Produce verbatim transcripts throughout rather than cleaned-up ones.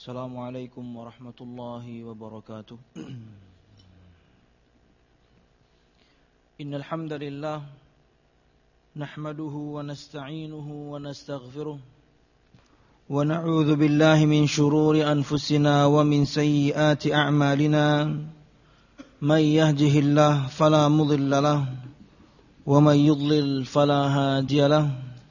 Assalamualaikum warahmatullahi wabarakatuh. Innal hamdalillah nahmaduhu wa nasta'inuhu wa nastaghfiruh wa na'udzu billahi min shururi anfusina wa min sayyiati a'malina. May yahdihillahu fala mudilla lahu wa may yudlil fala hadiya lahu.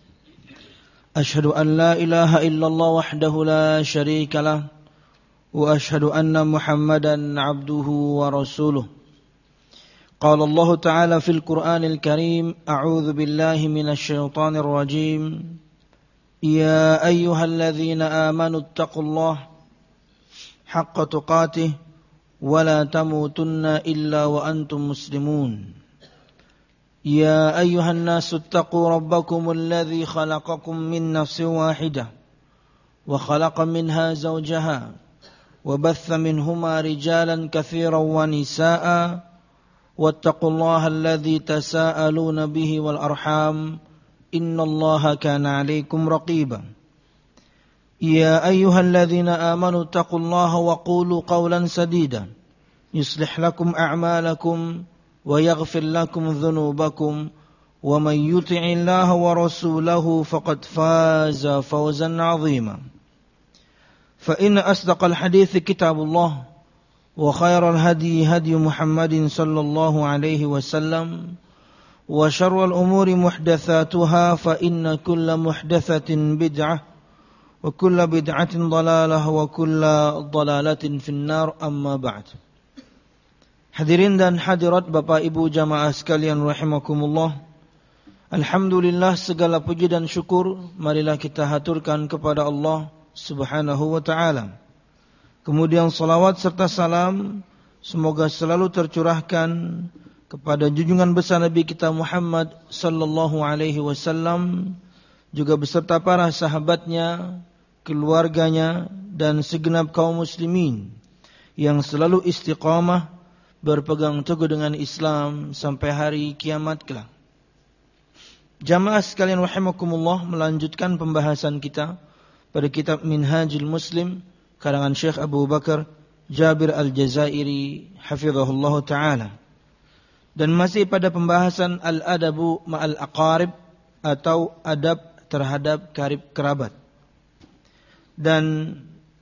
Ashhadu an la ilaha illallah wahdahu la syarika lah wa ashhadu anna Muhammadan abduhu wa rasuluh. Qala Allah Ta'ala fil Qur'anil Karim, a'udzu billahi minasy syaithanir rajim. Ya ayyuhalladzina amanu taqullaha haqqa tuqatih wa la tamutunna illa wa antum muslimun. يا أيها الناس اتقوا ربكم الذي خلقكم من نفس واحدة وخلق منها زوجها وبث منهما رجالا كثيرا ونساء واتقوا الله الذي تساءلون به والأرحام إن الله كان عليكم رقيبا يا أيها الذين آمنوا اتقوا الله وقولوا قولا سديدا يصلح لكم أعمالكم ويغفر لكم ذنوبكم ومن يطع الله ورسوله فقد فاز فوزا عظيما فإن أصدق الحديث كتاب الله وخير الهدي هدي محمد صلى الله عليه وسلم وشر الأمور محدثاتها فإن كل محدثة بدعة وكل بدعة ضلالة وكل ضلالة في النار أما بعد. Hadirin dan hadirat Bapak Ibu jamaah sekalian rahimakumullah. Alhamdulillah, segala puji dan syukur marilah kita haturkan kepada Allah Subhanahu wa taala. Kemudian salawat serta salam semoga selalu tercurahkan kepada junjungan besar Nabi kita Muhammad sallallahu alaihi wasallam, juga beserta para sahabatnya, keluarganya dan segenap kaum muslimin yang selalu istiqamah berpegang teguh dengan Islam sampai hari kiamat kelak. Jamaah sekalian rahimakumullah, melanjutkan pembahasan kita pada kitab Minhajul Muslim karangan Syekh Abu Bakar Jabir Al-Jazairi hafizahullah ta'ala. Dan masih pada pembahasan Al-Adabu Ma'al Aqarib atau adab terhadap karib kerabat. Dan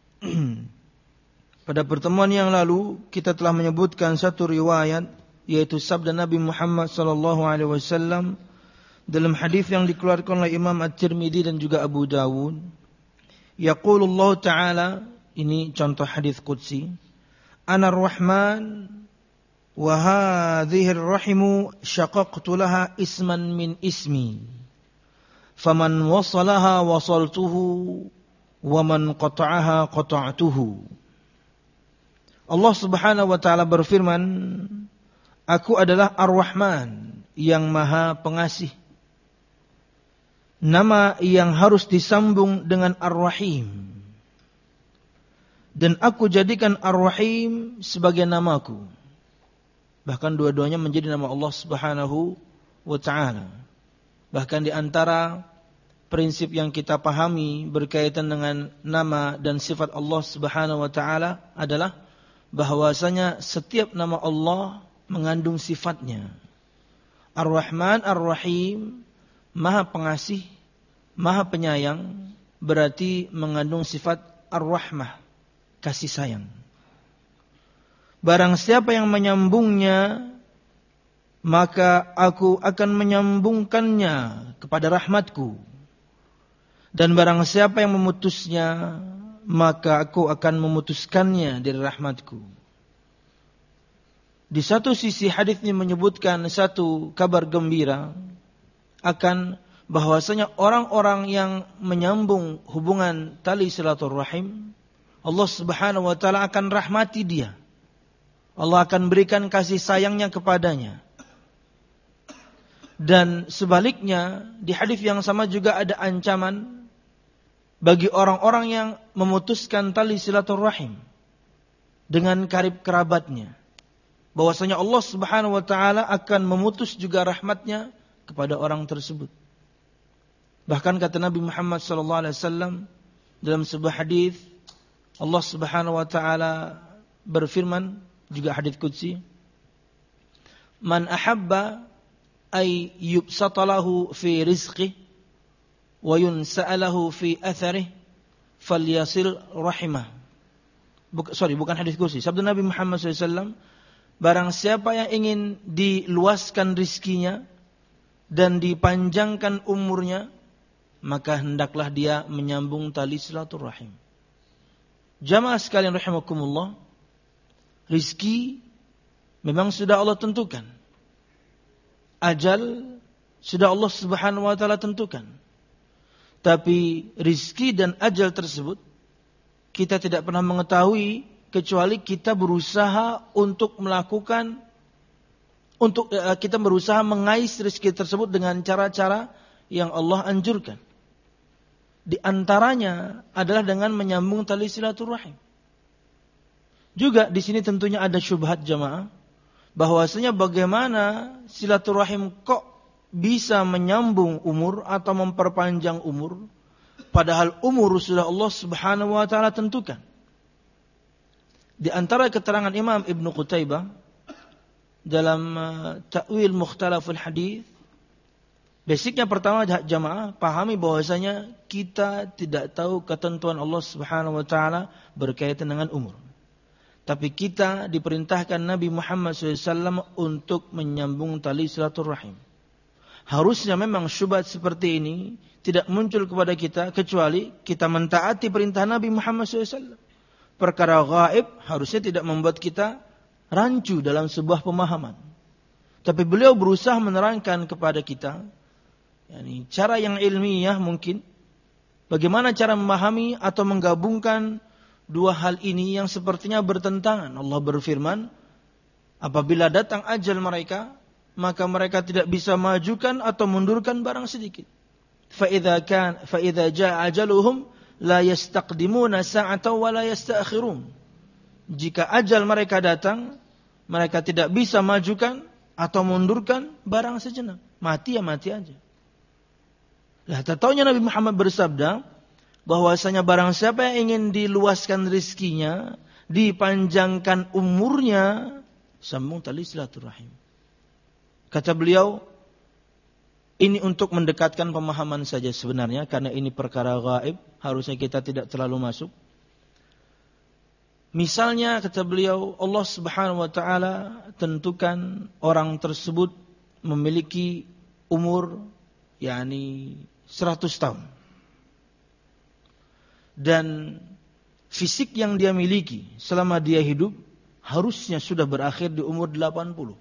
pada pertemuan yang lalu kita telah menyebutkan satu riwayat, yaitu sabda Nabi Muhammad sallallahu alaihi wasallam dalam hadis yang dikeluarkan oleh Imam At-Tirmidzi dan juga Abu Dawud. Yaqulullah ta'ala, ini contoh hadis qudsi, Ana ar-Rahman wa hadhihi ar-rahimu syaqaqtu laha isman min ismi faman wasalaha wasaltuhu wa man qata'aha qata'tuhu. Allah Subhanahu wa ta'ala berfirman, Aku adalah Ar-Rahman yang Maha Pengasih. Nama yang harus disambung dengan Ar-Rahim. Dan aku jadikan Ar-Rahim sebagai namaku. Bahkan dua-duanya menjadi nama Allah Subhanahu wa ta'ala. Bahkan di antara prinsip yang kita pahami berkaitan dengan nama dan sifat Allah Subhanahu wa ta'ala adalah bahwasanya setiap nama Allah mengandung sifatnya. Ar-Rahman, Ar-Rahim, Maha Pengasih, Maha Penyayang, berarti mengandung sifat Ar-Rahmah, kasih sayang. Barang siapa yang menyambungnya, maka aku akan menyambungkannya kepada rahmatku. Dan barang siapa yang memutusnya, maka aku akan memutuskannya dari rahmatku. Di satu sisi hadis ini menyebutkan satu kabar gembira akan bahwasanya orang-orang yang menyambung hubungan tali silaturahim, Allah Subhanahu wa taala akan rahmati dia. Allah akan berikan kasih sayangnya kepadanya. Dan sebaliknya di hadis yang sama juga ada ancaman bagi orang-orang yang memutuskan tali silaturahim dengan karib kerabatnya, bahwasanya Allah Subhanahu wa taala akan memutus juga rahmatnya kepada orang tersebut. Bahkan kata Nabi Muhammad sallallahu alaihi wasallam dalam sebuah hadis, Allah Subhanahu wa taala berfirman, juga hadits qudsi, "Man ahabba ay yubsatalahu fi rizqihi wa yunsa'alahu fi atharihi falyasil rahimah." Buk, sorry, bukan hadits qudsi. Sabda Nabi Muhammad shallallahu alaihi wasallam, barang siapa yang ingin diluaskan rizkinya dan dipanjangkan umurnya, maka hendaklah dia menyambung tali silaturahim. Jamaah sekalian rahimakumullah, rizki memang sudah Allah tentukan. Ajal sudah Allah Subhanahu wa taala tentukan. Tapi rizki dan ajal tersebut kita tidak pernah mengetahui kecuali kita berusaha untuk melakukan, untuk uh, kita berusaha mengais rezeki tersebut dengan cara-cara yang Allah anjurkan. Di antaranya adalah dengan menyambung tali silaturahim. Juga di sini tentunya ada syubhat jamaah, bahwasanya bagaimana silaturahim kok bisa menyambung umur atau memperpanjang umur, padahal umur sudah Allah Subhanahu wa taala tentukan. Di antara keterangan Imam Ibn Qutaybah dalam uh, Ta'wil Mukhtalaful Hadits, basicnya pertama jamaah pahami bahwasanya kita tidak tahu ketentuan Allah Subhanahu wa taala berkaitan dengan umur. Tapi kita diperintahkan Nabi Muhammad shallallahu alaihi wasallam untuk menyambung tali silaturahim. Harusnya memang syubhat seperti ini tidak muncul kepada kita kecuali kita mentaati perintah Nabi Muhammad shallallahu alaihi wasallam. Perkara gaib harusnya tidak membuat kita rancu dalam sebuah pemahaman. Tapi beliau berusaha menerangkan kepada kita, yani cara yang ilmiah mungkin, bagaimana cara memahami atau menggabungkan dua hal ini yang sepertinya bertentangan. Allah berfirman, apabila datang ajal mereka, maka mereka tidak bisa majukan atau mundurkan barang sedikit. فَإِذَا كَانَ فَإِذَا جَاءَ أَجَلُهُمْ la yastaqdimuna sa'atan wa la yasta'khirun. Jika ajal mereka datang, mereka tidak bisa majukan atau mundurkan barang sejenak. Mati ya mati aja. Lah, tahu-taunya Nabi Muhammad bersabda bahwasanya barang siapa yang ingin diluaskan rizkinya, dipanjangkan umurnya, sambung tali silaturahim. Kata beliau, ini untuk mendekatkan pemahaman saja sebenarnya, karena ini perkara gaib, harusnya kita tidak terlalu masuk. Misalnya kata beliau, Allah Subhanahu wa taala tentukan orang tersebut memiliki umur yakni seratus tahun. Dan fisik yang dia miliki selama dia hidup harusnya sudah berakhir di umur delapan puluh.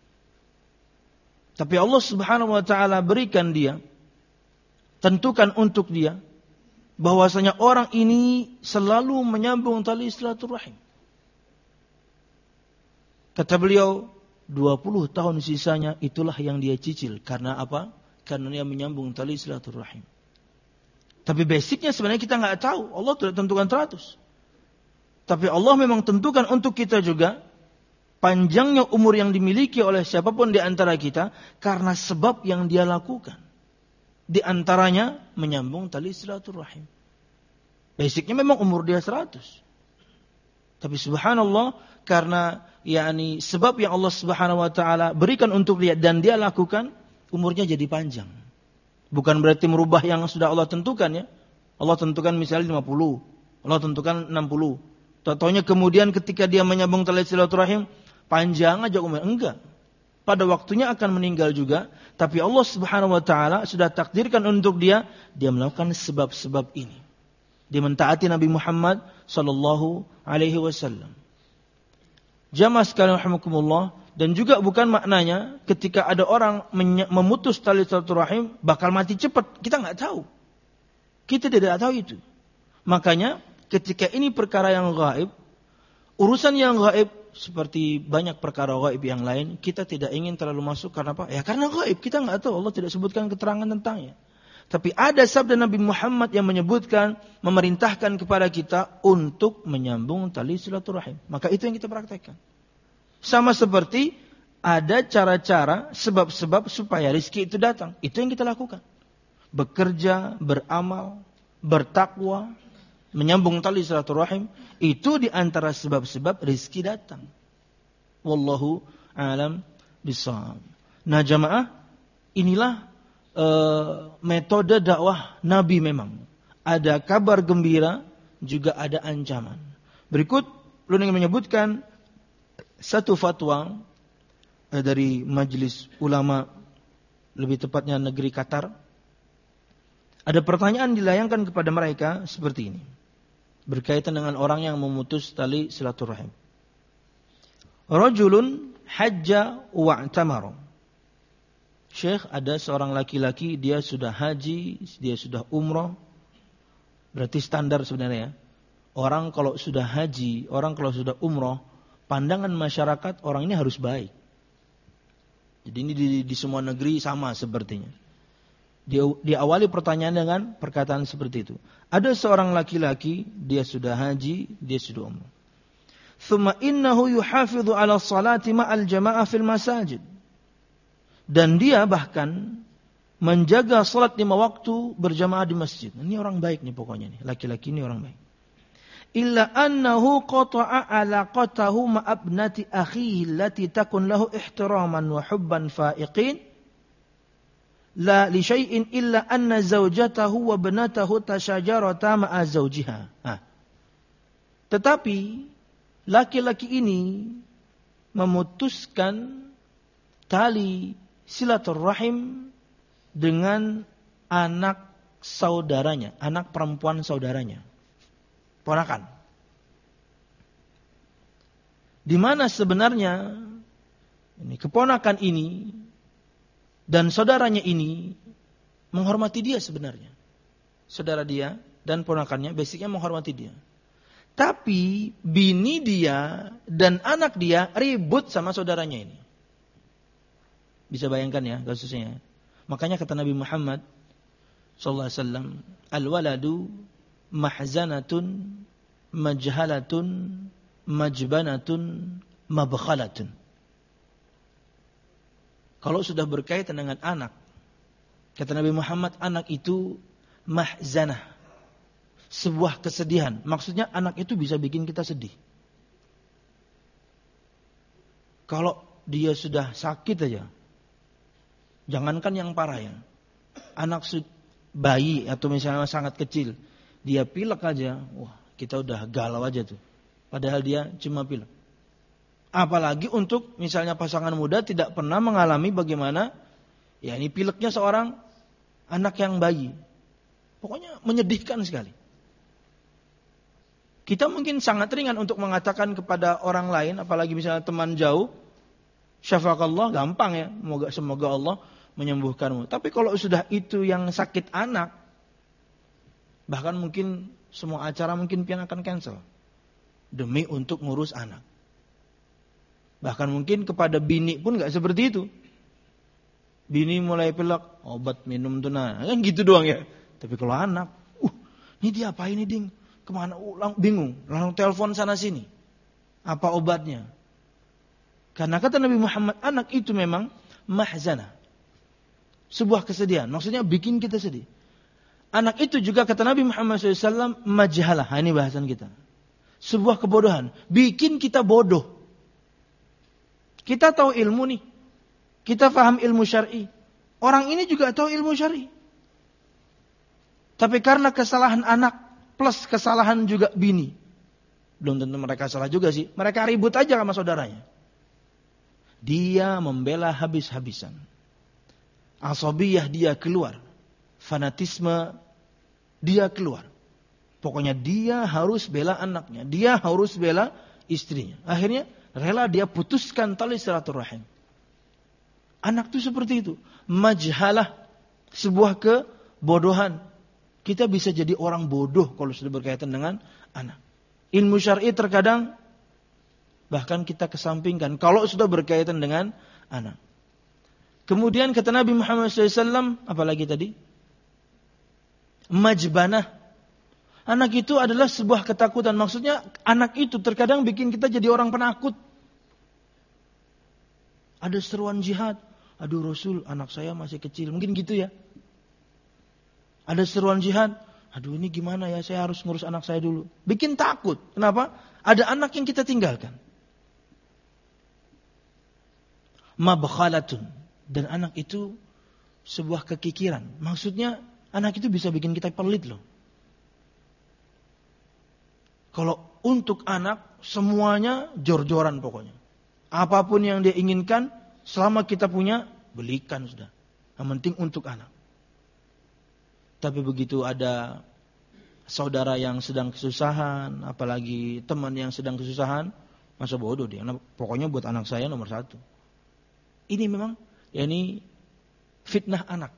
Tapi Allah Subhanahu wa taala berikan dia, tentukan untuk dia, bahwasanya orang ini selalu menyambung tali silaturahim. Kata beliau, dua puluh tahun sisanya itulah yang dia cicil. Karena apa? Karena dia menyambung tali silaturahim. Tapi basicnya sebenarnya kita nggak tahu. Allah tidak tentukan seratus. Tapi Allah memang tentukan untuk kita juga panjangnya umur yang dimiliki oleh siapapun di antara kita karena sebab yang dia lakukan. Di antaranya menyambung tali silaturahim. Basicnya memang umur dia seratus. Tapi subhanallah, karena yakni sebab yang Allah Subhanahu wa taala berikan untuk dia dan dia lakukan, umurnya jadi panjang. Bukan berarti merubah yang sudah Allah tentukan ya. Allah tentukan misalnya lima puluh, Allah tentukan enam puluh. Taunya kemudian ketika dia menyambung tali silaturahim, panjang aja umur. Enggak. Pada waktunya akan meninggal juga, tapi Allah Subhanahu wa taala sudah takdirkan untuk dia, dia melakukan sebab-sebab ini. Dia mentaati Nabi Muhammad sallallahu alaihi wasallam. Jamaah sekalian rahimakumullah, dan juga bukan maknanya ketika ada orang memutus tali silaturahim bakal mati cepat. Kita enggak tahu. Kita tidak tahu itu. Makanya ketika ini perkara yang gaib, urusan yang gaib seperti banyak perkara gaib yang lain, kita tidak ingin terlalu masuk. Karena apa? Ya karena gaib, kita enggak tahu. Allah tidak sebutkan keterangan tentangnya. Tapi ada sabda Nabi Muhammad yang menyebutkan, memerintahkan kepada kita untuk menyambung tali silaturahim. Maka itu yang kita praktekkan. Sama seperti ada cara-cara, sebab-sebab supaya rezeki itu datang. Itu yang kita lakukan. Bekerja, beramal, bertakwa, menyambung tali silaturahim itu di antara sebab-sebab rezeki datang. Wallahu a'lam bishawab. Nah, jamaah, inilah uh, metode dakwah Nabi memang. Ada kabar gembira, juga ada ancaman. Berikut ulun ingin menyebutkan satu fatwa uh, dari Majelis Ulama, lebih tepatnya negeri Qatar. Ada pertanyaan dilayangkan kepada mereka seperti ini, berkaitan dengan orang yang memutus tali silaturahim. Rajulun hajja wa'tamara. Syekh, ada seorang laki-laki, dia sudah haji, dia sudah umrah. Berarti standar sebenarnya. Orang kalau sudah haji, orang kalau sudah umrah, pandangan masyarakat orang ini harus baik. Jadi ini di, di semua negeri sama sepertinya. Dia, diawali pertanyaan dengan perkataan seperti itu. Ada seorang laki-laki, dia sudah haji, dia sudah umrah. Thumma innahu yuhafidhu ala salati ma'al jama'ah fil masajid. Dan dia bahkan menjaga salat lima waktu berjamaah di masjid. Ini orang baik nih pokoknya nih, laki-laki ini orang baik. Illa annahu qata'a alaqatahu ma'abnati akhihi allati takun lahu ihtiraman wa hubban fa'iqin. La li syai'in illa anna zawjatahu wa ibnatahu tashajarata ma'a zawjiha. Nah. Tetapi laki-laki ini memutuskan tali silaturahim dengan anak saudaranya, anak perempuan saudaranya, ponakan. Di mana sebenarnya ini keponakan ini dan saudaranya ini menghormati dia sebenarnya. Saudara dia dan ponakannya basicnya menghormati dia. Tapi bini dia dan anak dia ribut sama saudaranya ini. Bisa bayangkan ya kasusnya. Makanya kata Nabi Muhammad sallallahu alaihi wasallam, al-waladu mahzanatun majhalatun majbanatun mabkhalatun. Kalau sudah berkaitan dengan anak, kata Nabi Muhammad, anak itu mahzanah, sebuah kesedihan. Maksudnya anak itu bisa bikin kita sedih. Kalau dia sudah sakit aja, jangankan yang parah ya, anak bayi atau misalnya sangat kecil, dia pilek aja, wah kita udah galau aja tuh. Padahal dia cuma pilek. Apalagi untuk misalnya pasangan muda tidak pernah mengalami bagaimana, ya ini pileknya seorang anak yang bayi. Pokoknya menyedihkan sekali. Kita mungkin sangat ringan untuk mengatakan kepada orang lain, apalagi misalnya teman jauh, syafaqallah, gampang ya, semoga, semoga Allah menyembuhkanmu. Tapi kalau sudah itu yang sakit anak, bahkan mungkin semua acara mungkin pian akan cancel demi untuk ngurus anak. Bahkan mungkin kepada bini pun gak seperti itu. Bini mulai pilek, obat minum tuh nah, kan gitu doang ya. Tapi kalau anak, uh, ini dia apa ini ding? Kemana? Uh, bingung, langsung telepon sana sini. Apa obatnya? Karena kata Nabi Muhammad, anak itu memang mahzanah, sebuah kesedihan. Maksudnya bikin kita sedih. Anak itu juga kata Nabi Muhammad shallallahu alaihi wasallam majhalah. Ini bahasan kita. Sebuah kebodohan, bikin kita bodoh. Kita tahu ilmu nih. Kita paham ilmu syar'i. Orang ini juga tahu ilmu syar'i. Tapi karena kesalahan anak plus kesalahan juga bini. Belum tentu mereka salah juga sih. Mereka ribut aja sama saudaranya. Dia membela habis-habisan. Asabiyah dia keluar. Fanatisme dia keluar. Pokoknya dia harus bela anaknya. Dia harus bela istrinya. Akhirnya rela dia putuskan tali silaturahim. Anak itu seperti itu. Majhalah, sebuah kebodohan. Kita bisa jadi orang bodoh kalau sudah berkaitan dengan anak. Ilmu syar'i terkadang bahkan kita kesampingkan kalau sudah berkaitan dengan anak. Kemudian kata Nabi Muhammad shallallahu alaihi wasallam, apalagi tadi? Majbanah. Anak itu adalah sebuah ketakutan. Maksudnya anak itu terkadang bikin kita jadi orang penakut. Ada seruan jihad. Aduh Rasul, anak saya masih kecil. Mungkin gitu ya. Ada seruan jihad. Aduh ini gimana ya, saya harus ngurus anak saya dulu. Bikin takut. Kenapa? Ada anak yang kita tinggalkan. Mabkhalatun. Dan anak itu sebuah kekikiran. Maksudnya anak itu bisa bikin kita pelit loh. Kalau untuk anak semuanya jor-joran pokoknya. Apapun yang dia inginkan selama kita punya, belikan sudah. Yang penting untuk anak. Tapi begitu ada saudara yang sedang kesusahan, apalagi teman yang sedang kesusahan, masa bodoh dia. Pokoknya buat anak saya nomor satu. Ini memang, ya ini fitnah anak.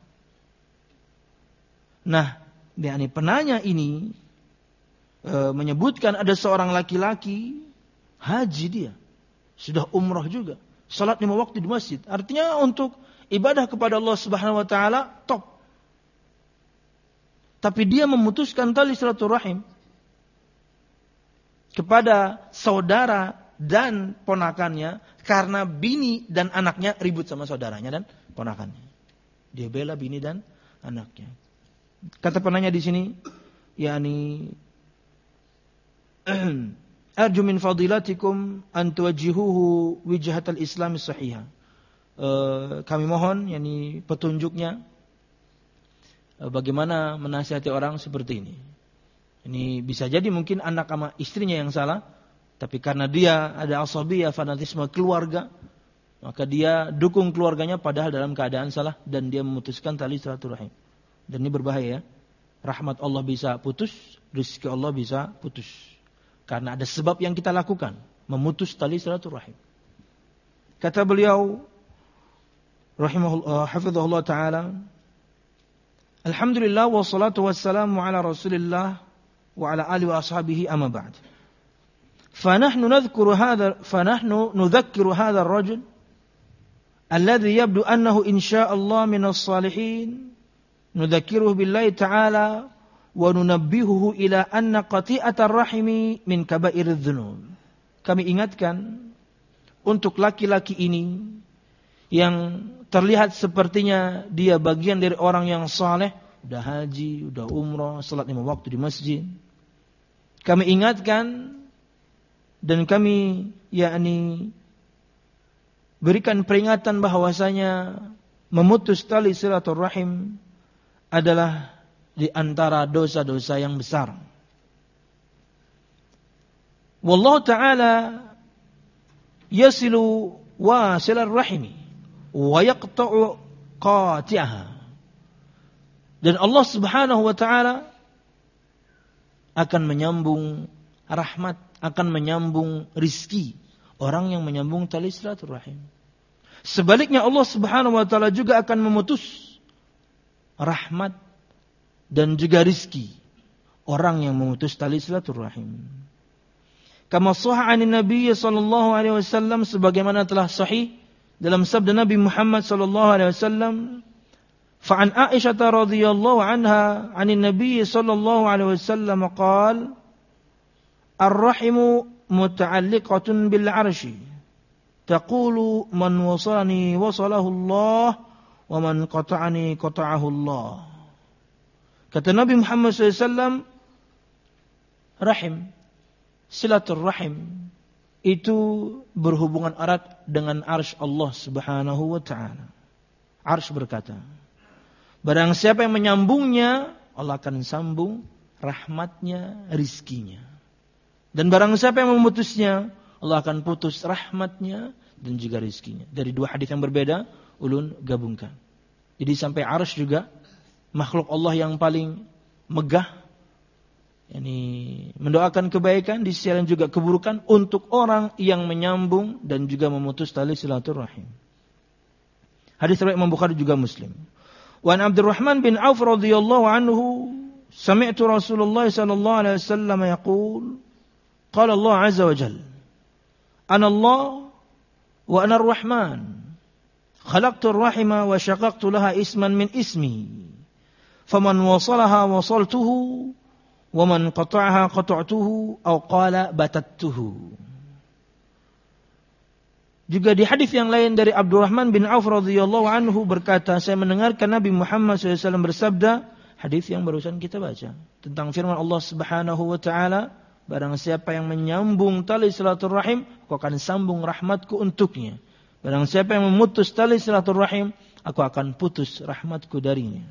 Nah, yakni penanya ini e, menyebutkan ada seorang laki-laki haji dia, sudah umrah juga, salat lima waktu di masjid. Artinya untuk ibadah kepada Allah Subhanahu Wa Taala top. Tapi dia memutuskan tali silaturahim kepada saudara dan ponakannya karena bini dan anaknya ribut sama saudaranya dan ponakannya. Dia bela bini dan anaknya. Kata penanya di sini, yakni arju min fadilatikum an tuwajjihuhu wijhatal Islam sahihah. Uh, kami mohon yakni petunjuknya bagaimana menasihati orang seperti ini. Ini bisa jadi mungkin anak sama istrinya yang salah, tapi karena dia ada asabiyah, fanatisme keluarga, maka dia dukung keluarganya padahal dalam keadaan salah dan dia memutuskan tali silaturahim. Dan ini berbahaya. Rahmat Allah bisa putus, rezeki Allah bisa putus. Karena ada sebab yang kita lakukan, memutus tali silaturahim. Kata beliau rahimahullah hafizahullah taala, alhamdulillah wassalatu wassalamu ala rasulillah wa ala alihi wa ashabihi amma ba'd. فنحن نذكر هذا فنحن نذكر هذا الرجل الذي يبدو أنه إن شاء الله من الصالحين نذكره بالله تعالى وننبهه إلى أن قطيعة الرحم من كبائر الذنوب. Kami ingatkan untuk laki-laki ini yang terlihat sepertinya dia bagian dari orang yang saleh, udah haji, udah umrah, salat lima waktu di masjid. Kami ingatkan dan kami yakni berikan peringatan bahwasanya memutus tali silaturahim adalah di antara dosa-dosa yang besar. Wallahu ta'ala yasilu wasilar rahimi wa yaqta'u qati'aha. Dan Allah Subhanahu wa taala akan menyambung rahmat, akan menyambung rizki orang yang menyambung tali silaturahim. Sebaliknya Allah Subhanahu wa taala juga akan memutus rahmat dan juga rizki orang yang memutus tali silaturahim. Kama sahha 'an Nabi sallallahu alaihi wasallam, sebagaimana telah sahih dalam sabda Nabi Muhammad sallallahu alaihi wasallam, fa'an Aisyah radhiyallahu anha 'anin Nabi sallallahu alaihi wasallam qala ar-rahimu muta'alliqatun bil 'arsy taqulu man wasalani wasalahu Allah wa man qata'ani qata'ahu Allah. Kata Nabi Muhammad sallallahu alaihi wasallam, rahim, silaturrahim itu berhubungan erat dengan arsy Allah Subhanahu wa taala. Arsy berkata, barang siapa yang menyambungnya, Allah akan sambung rahmatnya, rizkinya. Dan barang siapa yang memutusnya, Allah akan putus rahmatnya dan juga rizkinya. Dari dua hadis yang berbeda, ulun gabungkan. Jadi sampai arsy juga makhluk Allah yang paling megah, yakni mendoakan kebaikan, di sisi lain juga keburukan untuk orang yang menyambung dan juga memutus tali silaturahim. Hadis riwayat Imam Bukhari juga Muslim. Wa an Abdurrahman bin Auf radhiyallahu anhu, sami'tu Rasulullah sallallahu alaihi wasallam yaqul, qala Allah azza wa jalla, ana Allah wa ana ar-Rahman, khalaqtu ar-rahima wa shaqaqtu laha isman min ismi, faman wasalaha wasaltuhu wa man qata'aha qata'tuhu aw qala batattuhu. Juga di hadis yang lain dari Abdurrahman bin Auf radhiyallahu anhu berkata, saya mendengarkan Nabi Muhammad shallallahu alaihi wasallam bersabda, hadis yang barusan kita baca tentang firman Allah Subhanahu wa taala, barang siapa yang menyambung tali silaturahim, aku akan sambung rahmatku untuknya. Barang siapa yang memutus tali silaturahim, aku akan putus rahmatku darinya.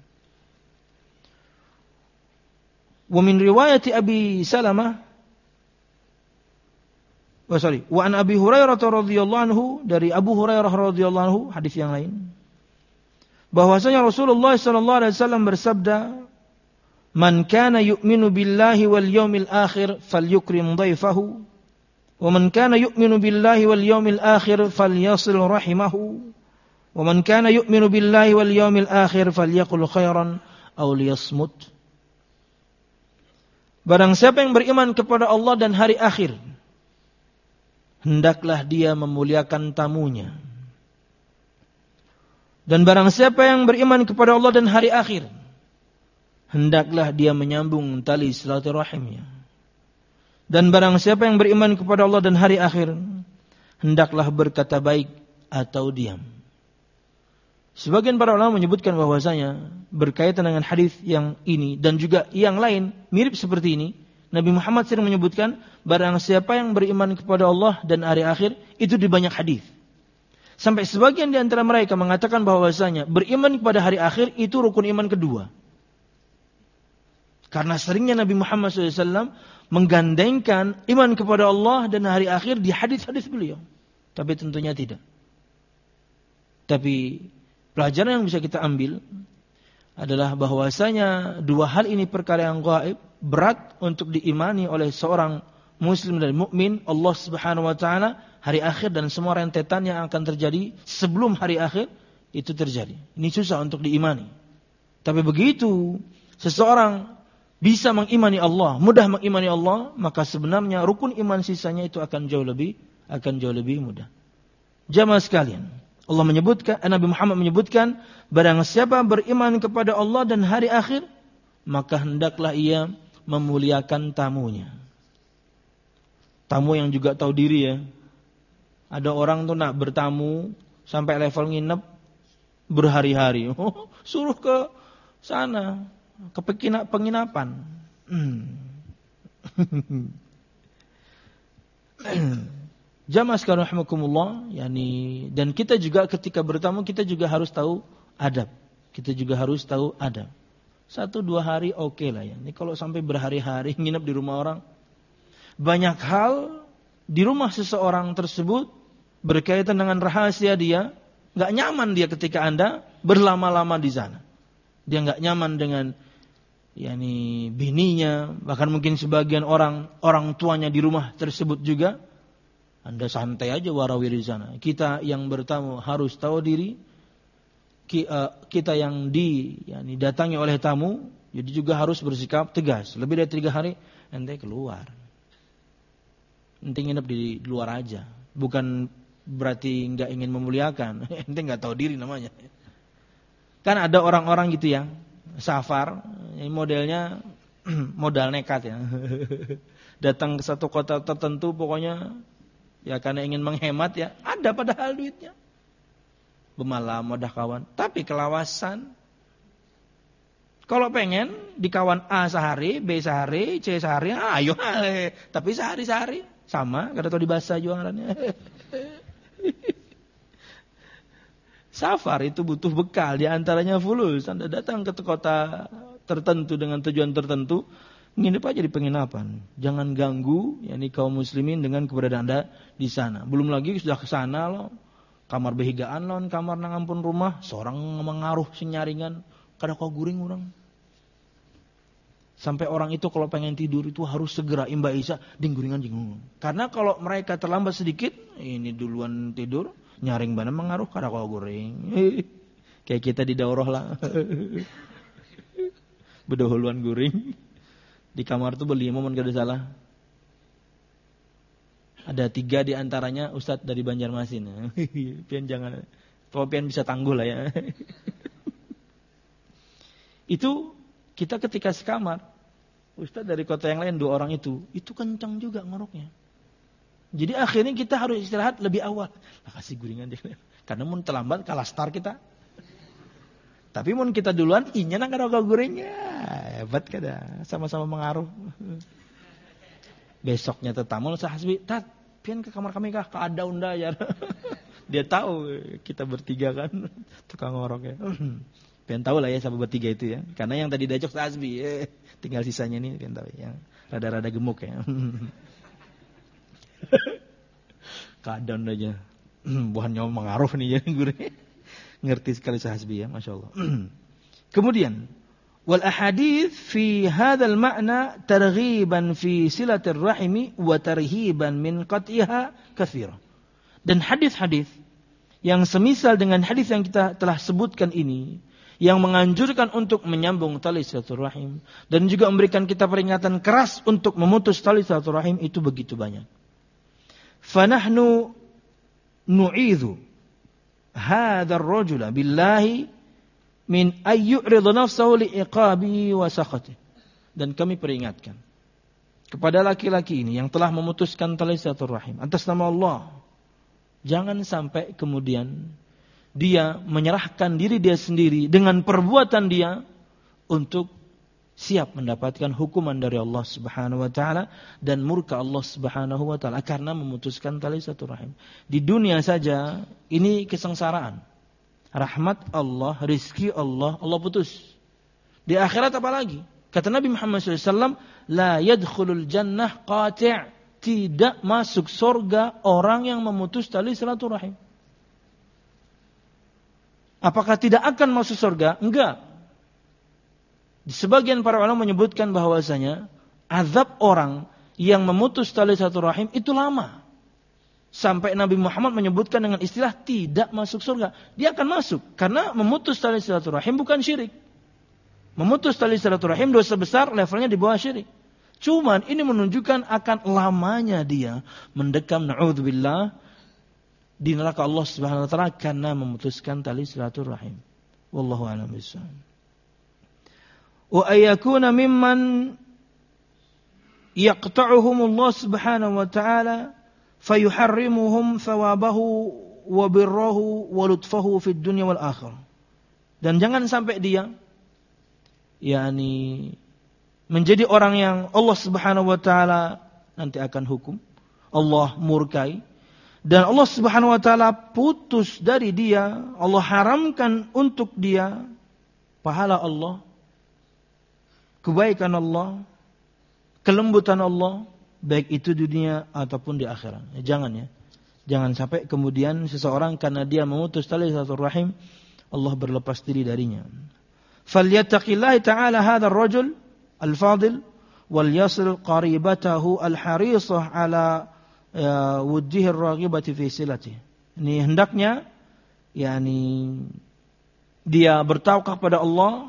Wa min riwayat Abi Salamah, oh sorry, wa an Abi Hurairah radhiyallahu anhu, dari Abu Hurairah radhiyallahu anhu, hadis yang lain, bahwasanya Rasulullah sallallahu alaihi wasallam bersabda, "Man kana yu'minu billahi wal yawmil akhir falyukrim dhaifahu, wa man kana yu'minu billahi wal yawmil akhir falyasil rahimahu, wa man kana yu'minu billahi wal yawmil akhir falyaqul khairan aw liyasmut." Barang siapa yang beriman kepada Allah dan hari akhir, hendaklah dia memuliakan tamunya. Dan barang siapa yang beriman kepada Allah dan hari akhir, hendaklah dia menyambung tali silaturahimnya. Dan barang siapa yang beriman kepada Allah dan hari akhir, hendaklah berkata baik atau diam. Sebagian para ulama menyebutkan bahwasanya berkaitan dengan hadis yang ini dan juga yang lain mirip seperti ini, Nabi Muhammad sering menyebutkan barang siapa yang beriman kepada Allah dan hari akhir, itu di banyak hadis. Sampai sebagian di antara mereka mengatakan bahwasanya beriman kepada hari akhir itu rukun iman kedua. Karena seringnya Nabi Muhammad shallallahu alaihi wasallam menggandengkan iman kepada Allah dan hari akhir di hadis-hadis beliau. Tapi tentunya tidak. Tapi pelajaran yang bisa kita ambil adalah bahwasanya dua hal ini perkara yang gaib, berat untuk diimani oleh seorang muslim dan mukmin. Allah Subhanahu wa taala, hari akhir dan semua rentetan yang akan terjadi sebelum hari akhir itu terjadi. Ini susah untuk diimani. Tapi begitu seseorang bisa mengimani Allah, mudah mengimani Allah, maka sebenarnya rukun iman sisanya itu akan jauh lebih akan jauh lebih mudah. Jamaah sekalian, Allah menyebutkan, Nabi Muhammad menyebutkan, barang siapa beriman kepada Allah dan hari akhir, maka hendaklah ia memuliakan tamunya. Tamu yang juga tahu diri ya. Ada orang tuh nak bertamu sampai level nginep berhari-hari. Oh, suruh ke sana, ke penginapan. Hmm. Jamaah sekalian rahimakumullah, yani, dan kita juga ketika bertamu kita juga harus tahu adab. Kita juga harus tahu adab. Satu dua hari oke okay lah ya. Ini kalau sampai berhari-hari nginep di rumah orang, banyak hal di rumah seseorang tersebut berkaitan dengan rahasia dia, nggak nyaman dia ketika Anda berlama-lama di sana. Dia nggak nyaman dengan yani bininya, bahkan mungkin sebagian orang orang tuanya di rumah tersebut juga. Anda santai aja warawiri di sana. Kita yang bertamu harus tahu diri. Kita yang di yani datangi oleh tamu, jadi juga harus bersikap tegas. Lebih dari tiga hari, ente keluar. Ente nginep di luar aja. Bukan berarti nggak ingin memuliakan. Ente nggak tahu diri namanya. Kan ada orang-orang gitu ya, safar, modelnya modal nekat ya. Datang ke satu kota tertentu, pokoknya ya karena ingin menghemat ya, ada padahal duitnya. Bemalam wadah kawan, tapi kelawasan. Kalau pengen di kawan A sehari, B sehari, C sehari, ayo, tapi sehari-sehari sama, kada tahu dibahasa jualannya. Safar itu butuh bekal, di antaranya fulus. Anda datang ke kota tertentu dengan tujuan tertentu, nginep aja di penginapan. Jangan ganggu yakni kaum muslimin dengan keberadaan Anda di sana. Belum lagi sudah ke sana loh, kamar behigaan loh, kamar nang ampun rumah, seorang mengaruh senyaringan, kada kau guring orang. Sampai orang itu kalau pengen tidur itu harus segera imba isya dingguringan jingung. Karena kalau mereka terlambat sedikit, ini duluan tidur, nyaring bana mengaruh kada kau guring. Kayak kita di daurah lah. Bedahuluan guring. Di kamar tuh berlima mun kada salah. Ada tiga di antaranya Ustadz dari Banjarmasin. Pian jangan, kalau pian bisa tangguh lah ya. Itu kita ketika sekamar, Ustadz dari kota yang lain dua orang itu, itu kencang juga ngoroknya. Jadi akhirnya kita harus istirahat lebih awal. Nah, kasih guringan dia. Karena mun terlambat kalah start kita. Tapi mun kita duluan, inya nang kada gorengnya. Hebat kada, sama-sama mengaruh. Besoknya tetamu sahasbi, tat, pian ke kamar kami kah? Ka ada unda ya. Dia tahu kita bertiga kan, tukang ngorok ya. Pian tahu lah ya sama bertiga itu ya. Karena yang tadi diajak sahasbi, eh, tinggal sisanya nih pian tahu yang rada-rada gemuk ya. Keadaan aja, buahnya mengaruh nih ya guru. Ngerti sekali sahasbi ya, masya Allah. Kemudian, wal ahadits fi hadzal ma'na targhiban fi silatir rahimi wa tarhiban min qat'iha katsira. Dan hadis-hadis yang semisal dengan hadis yang kita telah sebutkan ini, yang menganjurkan untuk menyambung tali silaturahim dan juga memberikan kita peringatan keras untuk memutus tali silaturahim itu begitu banyak. Fanahnu nu'idhu hadzal rajula billahi min ayyu'rid nafsahu li'iqabi wa sakhati. Dan kami peringatkan kepada laki-laki ini yang telah memutuskan tali silaturahim atas nama Allah, jangan sampai kemudian dia menyerahkan diri dia sendiri dengan perbuatan dia untuk siap mendapatkan hukuman dari Allah Subhanahu wa taala dan murka Allah Subhanahu wa taala karena memutuskan tali silaturahim. Di dunia saja ini kesengsaraan. Rahmat Allah, rizki Allah, Allah putus. Di akhirat apa lagi? Kata Nabi Muhammad shallallahu alaihi wasallam, la yadkhulul jannah qati', tidak masuk surga orang yang memutus tali silaturahim. Apakah tidak akan masuk surga? Enggak. Sebagian para ulama menyebutkan bahwasanya azab orang yang memutus tali silaturahim itu lama. Sampai Nabi Muhammad menyebutkan dengan istilah tidak masuk surga. Dia akan masuk karena memutus tali silaturahim bukan syirik. Memutus tali silaturahim dosa besar, levelnya di bawah syirik. Cuman ini menunjukkan akan lamanya dia mendekam na'udzubillah di neraka Allah Subhanahu wa taala karena memutuskan tali silaturahim. Wallahu a'lam bishawab. Wa ayakuna mimman yaqta'uhum Allah Subhanahu wa taala fayuharrimuhum thawabahu wa birrahu wa lutfahu fid dunya wal akhirah. Dan jangan sampai dia yakni menjadi orang yang Allah Subhanahu wa taala nanti akan hukum, Allah murkai, dan Allah Subhanahu wa taala putus dari dia, Allah haramkan untuk dia pahala Allah, kebaikan Allah, kelembutan Allah, baik itu di dunia ataupun di akhirat. Ya, jangan ya. Jangan sampai kemudian seseorang karena dia memutus tali silaturahim, Allah berlepas diri darinya. Falyattaqillahi ta'ala hadzal rajul al-fadil wal yasil qaribatahu al-harisah ala ya, wujjih ar-raghibati fi silati. Ini hendaknya yakni dia bertawakal kepada Allah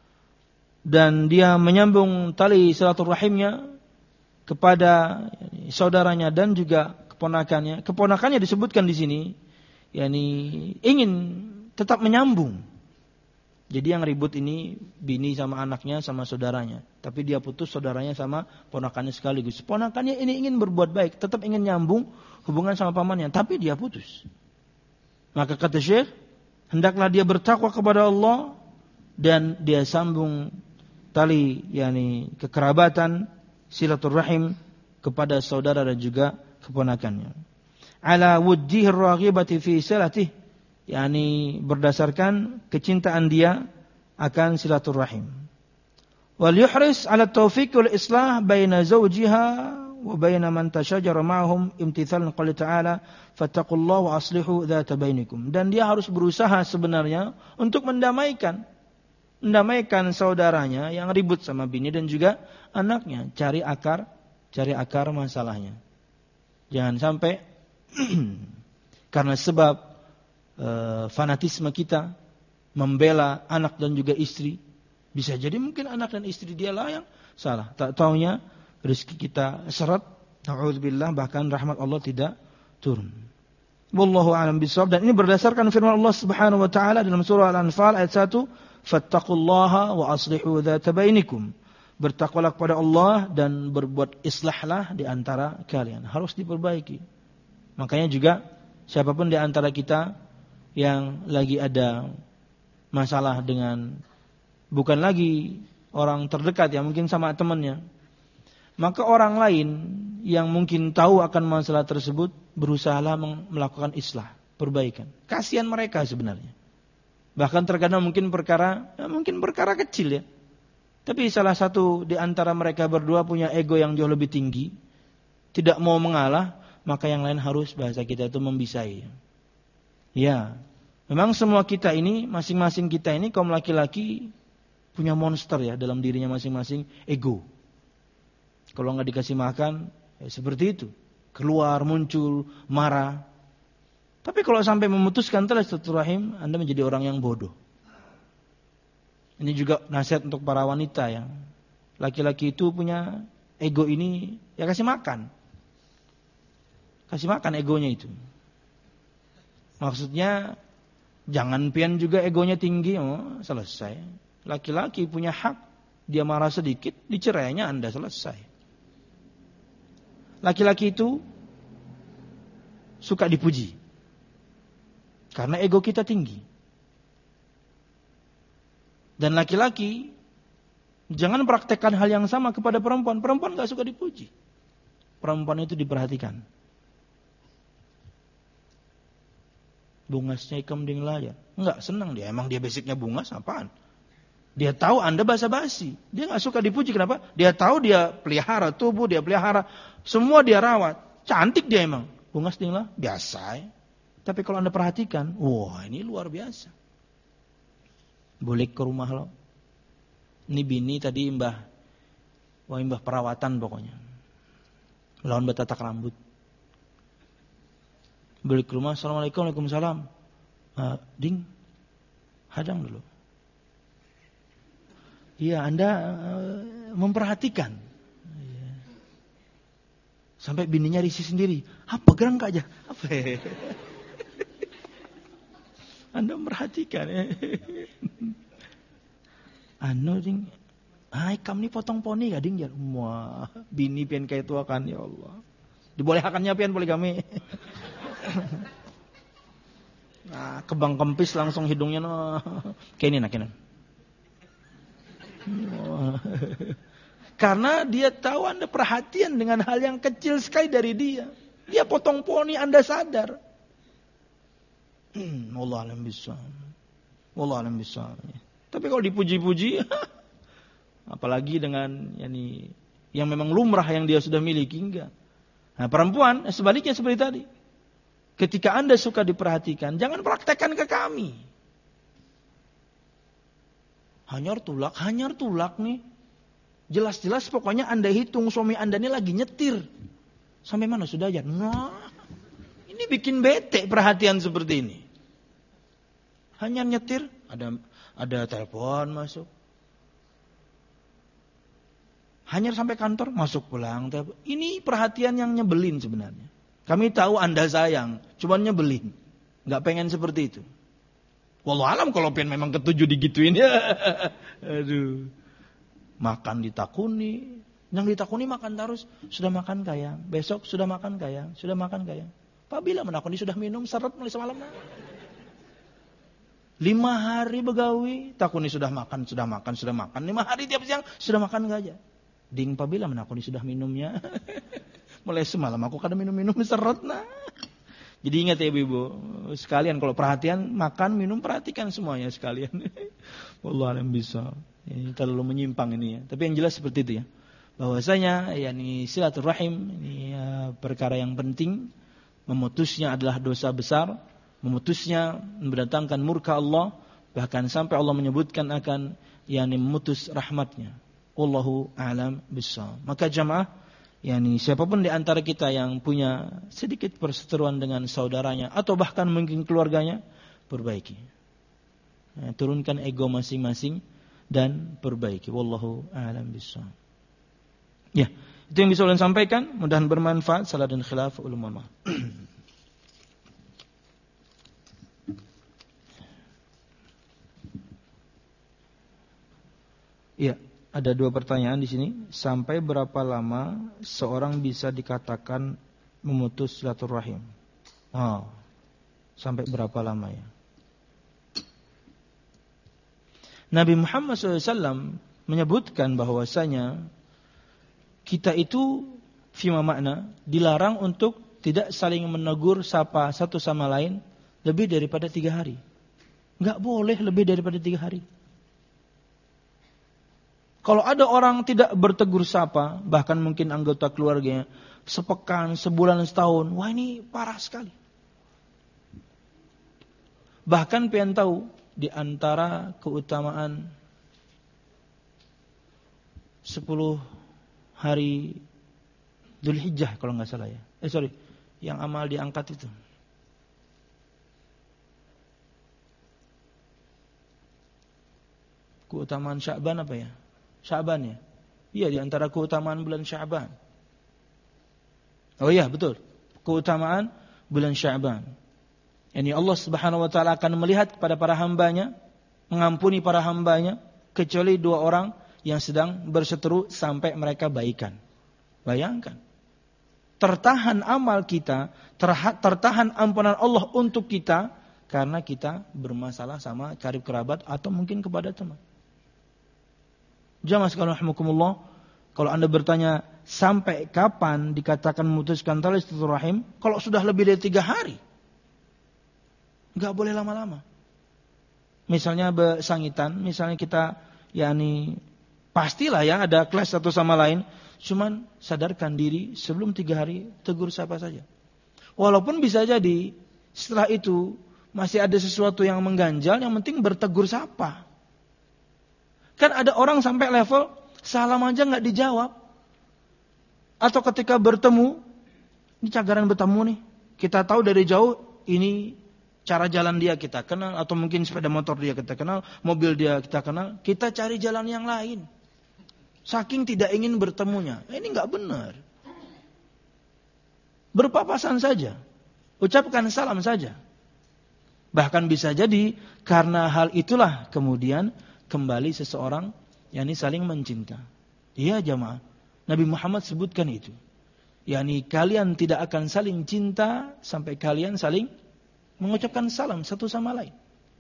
dan dia menyambung tali silaturahimnya kepada yani, saudaranya dan juga keponakannya. Keponakannya disebutkan di sini yakni ingin tetap menyambung. Jadi yang ribut ini bini sama anaknya sama saudaranya. Tapi dia putus saudaranya sama ponakannya sekaligus. Ponakannya ini ingin berbuat baik, tetap ingin nyambung hubungan sama pamannya, tapi dia putus. Maka kata Syekh, hendaklah dia bertakwa kepada Allah dan dia sambung tali yakni kekerabatan, silaturahim kepada saudara dan juga keponakannya. Ala wujjihir raghibati fi silatihi, yakni berdasarkan kecintaan dia akan silaturahim. Wal yuhris ala taufiq wal islah baina zawjiha wa baina man tashajara ma'hum imtithalan qali ta'ala fattaqullaha wa aslihu dzata bainikum. Dan dia harus berusaha sebenarnya untuk mendamaikan mendamaikan saudaranya yang ribut sama bini dan juga anaknya, cari akar cari akar masalahnya. Jangan sampai karena sebab Uh, fanatisme kita membela anak dan juga istri, bisa jadi mungkin anak dan istri dia lah yang salah. Tak taunya rezeki kita seret, na'udzubillah, bahkan rahmat Allah tidak turun. Wallahu a'lam bishawab. Dan ini berdasarkan firman Allah Subhanahu wa taala dalam surah Al-Anfal ayat satu, fattaqullaha wa aslihu dzata bainikum. Bertakwalah kepada Allah dan berbuat islahlah di antara kalian. Harus diperbaiki. Makanya juga siapapun di antara kita yang lagi ada masalah dengan bukan lagi orang terdekat ya, mungkin sama temannya, maka orang lain yang mungkin tahu akan masalah tersebut berusahalah melakukan islah, perbaikan. Kasihan mereka sebenarnya. Bahkan terkadang mungkin perkara, ya mungkin perkara kecil ya. Tapi salah satu di antara mereka berdua punya ego yang jauh lebih tinggi, tidak mau mengalah, maka yang lain harus, bahasa kita itu, membisai. Ya, memang semua kita ini, masing-masing kita ini kaum laki-laki punya monster ya dalam dirinya masing-masing, ego. Kalau nggak dikasih makan, ya seperti itu, keluar, muncul, marah. Tapi kalau sampai memutuskan tali silaturahim, Anda menjadi orang yang bodoh. Ini juga nasihat untuk para wanita yang laki-laki itu punya ego ini, ya kasih makan. Kasih makan egonya itu. Maksudnya jangan pian juga egonya tinggi, oh, selesai. Laki-laki punya hak, dia marah sedikit, dicerainya Anda selesai. Laki-laki itu suka dipuji. Karena ego kita tinggi. Dan laki-laki jangan praktekkan hal yang sama kepada perempuan. Perempuan gak suka dipuji. Perempuan itu diperhatikan. Bungasnya ikam ding layar. Enggak, senang dia. Emang dia basicnya bungas, apaan? Dia tahu Anda basa-basi. Dia gak suka dipuji, kenapa? Dia tahu dia pelihara tubuh, dia pelihara. Semua dia rawat. Cantik dia emang. Bungas ding lah, biasa ya. Tapi kalau Anda perhatikan, wah ini luar biasa. Boleh ke rumah lo. Ini bini tadi mbah, wah mbah perawatan pokoknya. Lawan batatak rambut. Boleh ke rumah, assalamualaikum, waalaikumsalam. Uh, ding, hadang dulu. Iya, Anda uh, memperhatikan. Sampai bininya risih sendiri. Apa gerang kak aja? Apa? Anda memperhatikan. Anu ding, ay kamu ni potong poni gak ding ya? Wah, bini pian kayak tua kan ya Allah. Dibolehkannya pian poligami. Nah, kebang kempis langsung hidungnya no. Kayak ini nak ini. Karena dia tahu Anda perhatian dengan hal yang kecil sekali dari dia. Dia potong poni, Anda sadar. Hmm, wallah alam bisa. Wallah alam bisa. Tapi kalau dipuji-puji, apalagi dengan yani, yang memang lumrah yang dia sudah miliki, enggak. Nah, perempuan sebaliknya seperti tadi. Ketika Anda suka diperhatikan, jangan praktekkan ke kami. Hanyar tulak, hanyar tulak nih. Jelas-jelas pokoknya Anda hitung suami Anda ini lagi nyetir. Sampai mana sudah aja? Nah, ini bikin bete perhatian seperti ini. Hanya nyetir, ada ada telepon masuk. Hanya sampai kantor, masuk pulang. Telepon. Ini perhatian yang nyebelin sebenarnya. Kami tahu Anda sayang, cuman nyebelin. Gak pengen seperti itu. Wallahualam kalau pengen memang ketujuh digituin ya. Aduh. Makan ditakuni. Yang ditakuni makan terus. Sudah makan kayang. Besok sudah makan kayang. Sudah makan kayang. Apabila menakuni sudah minum seret mulai semalam. Lima hari begawi. Takuni sudah makan, sudah makan, sudah makan. Lima hari tiap siang sudah makan gak aja. Ding apabila menakuni sudah minumnya. Mulai semalam aku kadang minum-minum seret nah. Jadi ingat ya ibu-ibu. Sekalian kalau perhatian makan, minum perhatikan semuanya sekalian. Wallahualam bisa. Ini terlalu menyimpang ini ya. Tapi yang jelas seperti itu ya. Bahwasanya yakni silaturahim ini ya, perkara yang penting. Memutusnya adalah dosa besar. Memutusnya mendatangkan murka Allah. Bahkan sampai Allah menyebutkan akan yakni memutus rahmatnya. Wallahu a'lam bishawab. Maka jamaah, yakni siapapun di antara kita yang punya sedikit perseteruan dengan saudaranya atau bahkan mungkin keluarganya, perbaiki. Nah, turunkan ego masing-masing dan perbaiki. Wallahu a'lam bishawab. Ya, itu yang bisa ulun sampaikan. Mudah-mudahan bermanfaat. Salah dan khilaf ulama. Iya, ada dua pertanyaan di sini. Sampai berapa lama seorang bisa dikatakan memutus silaturahim? Oh, sampai berapa lama ya? Nabi Muhammad shallallahu alaihi wasallam menyebutkan bahwasanya kita itu fima makna dilarang untuk tidak saling menegur sapa satu sama lain lebih daripada tiga hari. Enggak boleh lebih daripada tiga hari. Kalau ada orang tidak bertegur sapa, bahkan mungkin anggota keluarganya, sepekan, sebulan, setahun, wah ini parah sekali. Bahkan pian tahu di antara keutamaan sepuluh hari Dzulhijjah kalau nggak salah ya. Eh sorry, yang amal diangkat itu. Keutamaan Sya'ban apa ya? Sya'ban ya? Iya, di antara keutamaan bulan Sya'ban. Oh iya, betul. Keutamaan bulan Sya'ban. Yani Allah Subhanahu wa taala akan melihat kepada para hambanya, mengampuni para hambanya kecuali dua orang yang sedang berseteru sampai mereka baikan. Bayangkan. Tertahan amal kita, tertahan ampunan Allah untuk kita karena kita bermasalah sama karib kerabat atau mungkin kepada teman. Jamaah sekalian rahimakumullah, kalau Anda bertanya sampai kapan dikatakan memutuskan tali silaturahim, kalau sudah lebih dari tiga hari, enggak boleh lama-lama. Misalnya besangitan, misalnya kita yakni pastilah ya ada kelas satu sama lain, cuman sadarkan diri sebelum tiga hari tegur sapa saja. Walaupun bisa jadi setelah itu masih ada sesuatu yang mengganjal, yang penting bertegur sapa. Kan ada orang sampai level salam aja nggak dijawab. Atau ketika bertemu, ini cagaran bertemu nih, kita tahu dari jauh ini cara jalan dia kita kenal, atau mungkin sepeda motor dia kita kenal, mobil dia kita kenal, kita cari jalan yang lain. Saking tidak ingin bertemunya, ini nggak benar. Berpapasan saja, ucapkan salam saja. Bahkan bisa jadi karena hal itulah kemudian kembali seseorang yakni saling mencinta. Iya jamaah, Nabi Muhammad sebutkan itu. yakni kalian tidak akan saling cinta sampai kalian saling mengucapkan salam satu sama lain.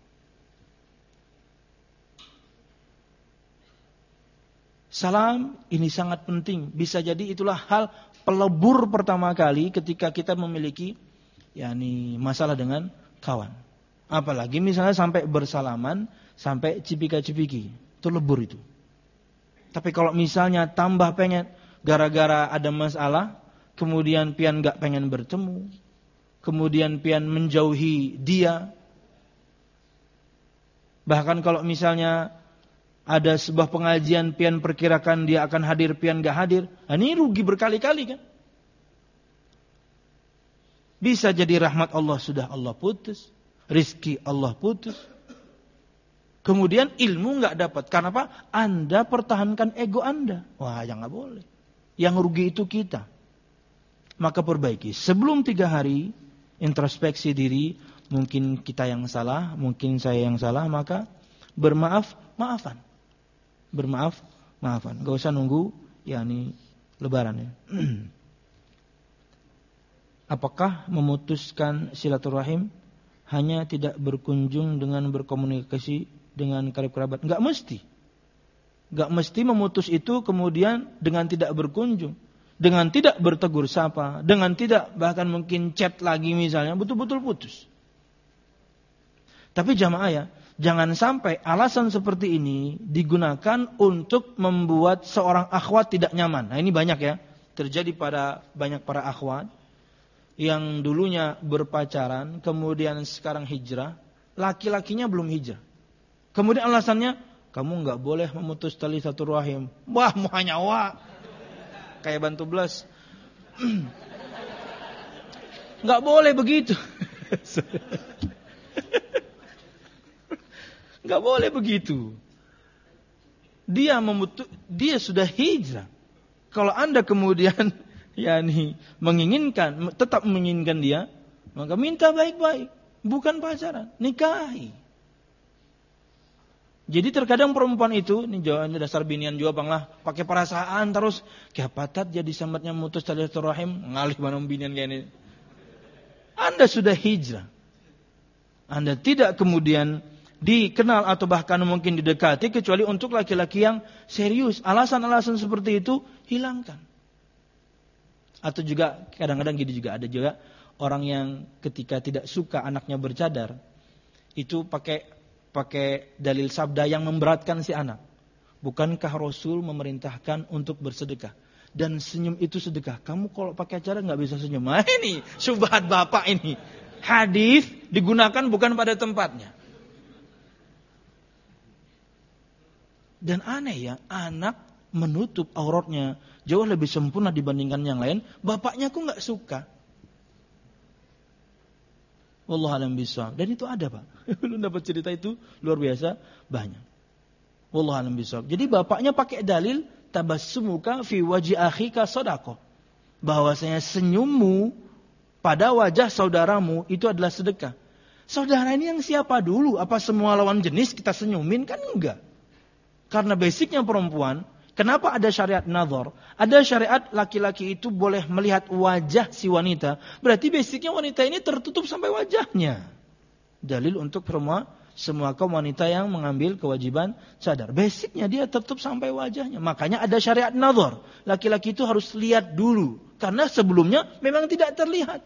Salam ini sangat penting. Bisa jadi itulah hal pelebur pertama kali ketika kita memiliki yakni masalah dengan kawan. Apalagi misalnya sampai bersalaman, sampai cipika-cipiki. Itu lebur itu. Tapi kalau misalnya tambah pengen, gara-gara ada masalah, kemudian pian gak pengen bertemu, kemudian pian menjauhi dia. Bahkan kalau misalnya ada sebuah pengajian, pian perkirakan dia akan hadir, pian gak hadir, nah ini rugi berkali-kali kan. Bisa jadi rahmat Allah sudah Allah putus, rizki Allah putus. Kemudian ilmu nggak dapat. Karena apa? Anda pertahankan ego Anda. Wah, yang nggak boleh. Yang rugi itu kita. Maka perbaiki. Sebelum tiga hari, introspeksi diri. Mungkin kita yang salah, mungkin saya yang salah. Maka bermaaf, maafan. Bermaaf, maafan. Gak usah nunggu, yakni lebaran ya. Apakah memutuskan silaturahim hanya tidak berkunjung dengan berkomunikasi dengan karib kerabat? Enggak mesti. Enggak mesti memutus itu kemudian dengan tidak berkunjung, dengan tidak bertegur sapa, dengan tidak bahkan mungkin chat lagi misalnya, betul-betul putus. Tapi jamaah ya, jangan sampai alasan seperti ini digunakan untuk membuat seorang akhwat tidak nyaman. Nah, ini banyak ya, terjadi pada banyak para akhwat yang dulunya berpacaran, kemudian sekarang hijrah, laki-lakinya belum hijrah. Kemudian alasannya, kamu nggak boleh memutus tali satu rahim. Wah, mau nyawa, kayak bantu belas. Nggak boleh begitu. Nggak boleh begitu. Dia memutus, dia sudah hijrah. Kalau Anda kemudian yakni menginginkan, tetap menginginkan dia, maka minta baik-baik, bukan pacaran, nikahi. Jadi terkadang perempuan itu, ini jawabannya dasar binian juga bang lah, pakai perasaan terus, kayak patat jadi sambatnya mutus tali rahim, ngalih mana binian kayak ini. Anda sudah hijrah, Anda tidak kemudian dikenal atau bahkan mungkin didekati kecuali untuk laki-laki yang serius. Alasan-alasan seperti itu hilangkan. Atau juga kadang-kadang gini juga ada juga orang yang ketika tidak suka anaknya bercadar itu pakai pakai dalil sabda yang memberatkan si anak. Bukankah Rasul memerintahkan untuk bersedekah? Dan senyum itu sedekah. Kamu kalau pakai cadar nggak bisa senyum. Nah, ini syubhat bapak ini. Hadis digunakan bukan pada tempatnya. Dan aneh ya, anak menutup auratnya jauh lebih sempurna dibandingkan yang lain. Bapaknya kok nggak suka. Wallahu a'lam bishawab. Dan itu ada, Pak. Belum dapat cerita itu luar biasa banyak. Wallahu a'lam bishawab. Jadi bapaknya pakai dalil tabassumuka fi wajhi akhika shadaqah. Bahwasanya senyummu pada wajah saudaramu itu adalah sedekah. Saudara ini yang siapa dulu? Apa semua lawan jenis kita senyumin? Kan enggak. Karena basicnya perempuan, kenapa ada syariat nazar? Ada syariat laki-laki itu boleh melihat wajah si wanita. Berarti basicnya wanita ini tertutup sampai wajahnya. Dalil untuk semua, semua kaum wanita yang mengambil kewajiban cadar. Basicnya dia tertutup sampai wajahnya. Makanya ada syariat nazar. Laki-laki itu harus lihat dulu. Karena sebelumnya memang tidak terlihat.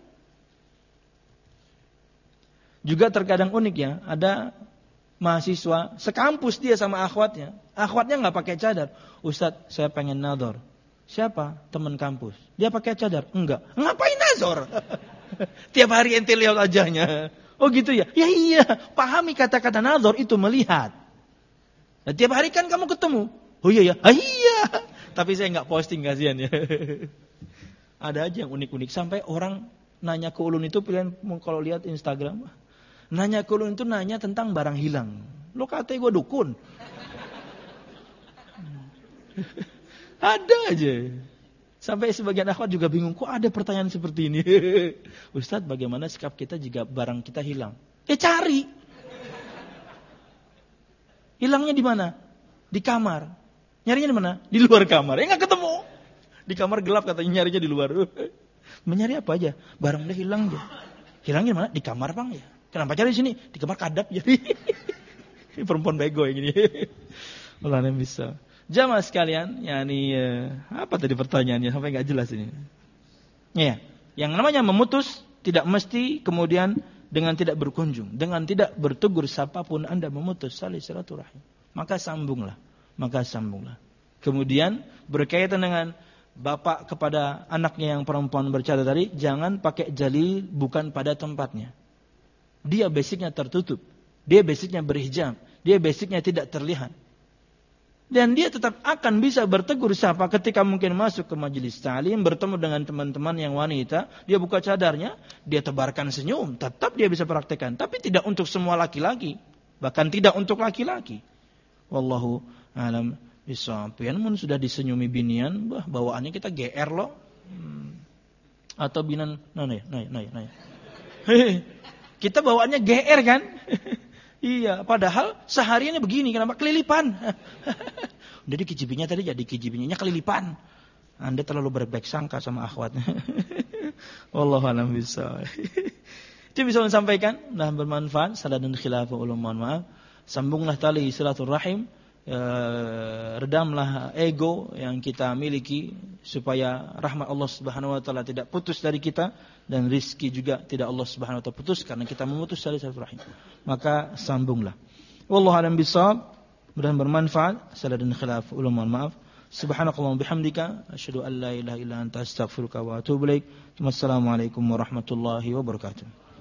Juga terkadang unik ya, ada mahasiswa sekampus dia sama akhwatnya. Akhwatnya nggak pakai cadar. Ustadz, saya pengen nazar. Siapa? Teman kampus. Dia pakai cadar? Enggak. Ngapain nazar? Tiap hari ente lihat wajahnya. Oh gitu ya? Ya iya. Pahami kata-kata nazar itu melihat. Nah, tiap hari kan kamu ketemu. Oh iya ya? Ah, iya. Tapi saya nggak posting, kasihan ya. Ada aja yang unik-unik. Sampai orang nanya ke ulun itu, pilihan kalau lihat Instagram. Nanya ke ulun itu nanya tentang barang hilang. Lo kata gue dukun. Ada aja. Sampai sebagian akhwat juga bingung. Kok ada pertanyaan seperti ini? Ustadz, bagaimana sikap kita jika barang kita hilang? Ya cari. Hilangnya di mana? Di kamar. Nyarinya di mana? Di luar kamar. Ya nggak ketemu. Di kamar gelap katanya, nyarinya di luar. Mencari apa aja? Barang dia hilang dia. Hilangnya di mana? Di kamar, Bang ya. Kenapa cari di sini? Di kamar kadap jadi. Perempuan bego yang ini. Allah yang bisa. Jamaah sekalian, yakni uh, apa tadi pertanyaannya sampai enggak jelas ini. Ya, yang namanya memutus tidak mesti kemudian dengan tidak berkunjung, dengan tidak bertegur siapapun Anda memutus tali silaturahim. Maka sambunglah, maka sambunglah. Kemudian berkaitan dengan bapak kepada anaknya yang perempuan bercadar tadi, jangan pakai jalil bukan pada tempatnya. Dia basicnya tertutup. Dia basicnya berhijab. Dia basicnya tidak terlihat. Dan dia tetap akan bisa bertegur sapa ketika mungkin masuk ke majelis ta'lim, bertemu dengan teman-teman yang wanita, dia buka cadarnya, dia tebarkan senyum, tetap dia bisa praktekkan. Tapi tidak untuk semua laki-laki. Bahkan tidak untuk laki-laki. Wallahu a'lam bishawab. Namun sudah disenyumi binian, bah, bawaannya kita G R loh. Hmm. Atau binan, nah, nah, nah, nah, nah. Kita bawaannya G R kan? Iya, padahal sehariannya begini, kenapa? Kelilipan. Udah dikicipinya tadi jadi kicipinya kelilipan. Anda terlalu berbaik sangka sama akhwatnya. Wallahu a'lam bishawab. Itu bisa saya sampaikan, nah bermanfaat, salah dan khilaf, ulun mohon maaf. Sambunglah tali silaturahim, eh, redamlah ego yang kita miliki supaya rahmat Allah Subhanahu wa taala tidak putus dari kita dan rizki juga tidak Allah Subhanahu wa taala putus karena kita memutus tali silaturahim. Maka sambunglah. Wallahu a'lam bishawab. Mudah-mudahan bermanfaat. Salah dan khilaf, ulun mohon maaf. Subhanakallahumma bihamdika asyhadu an la ilaha illa anta astaghfiruka wa atubu ilaik. Wassalamualaikum warahmatullahi wabarakatuh.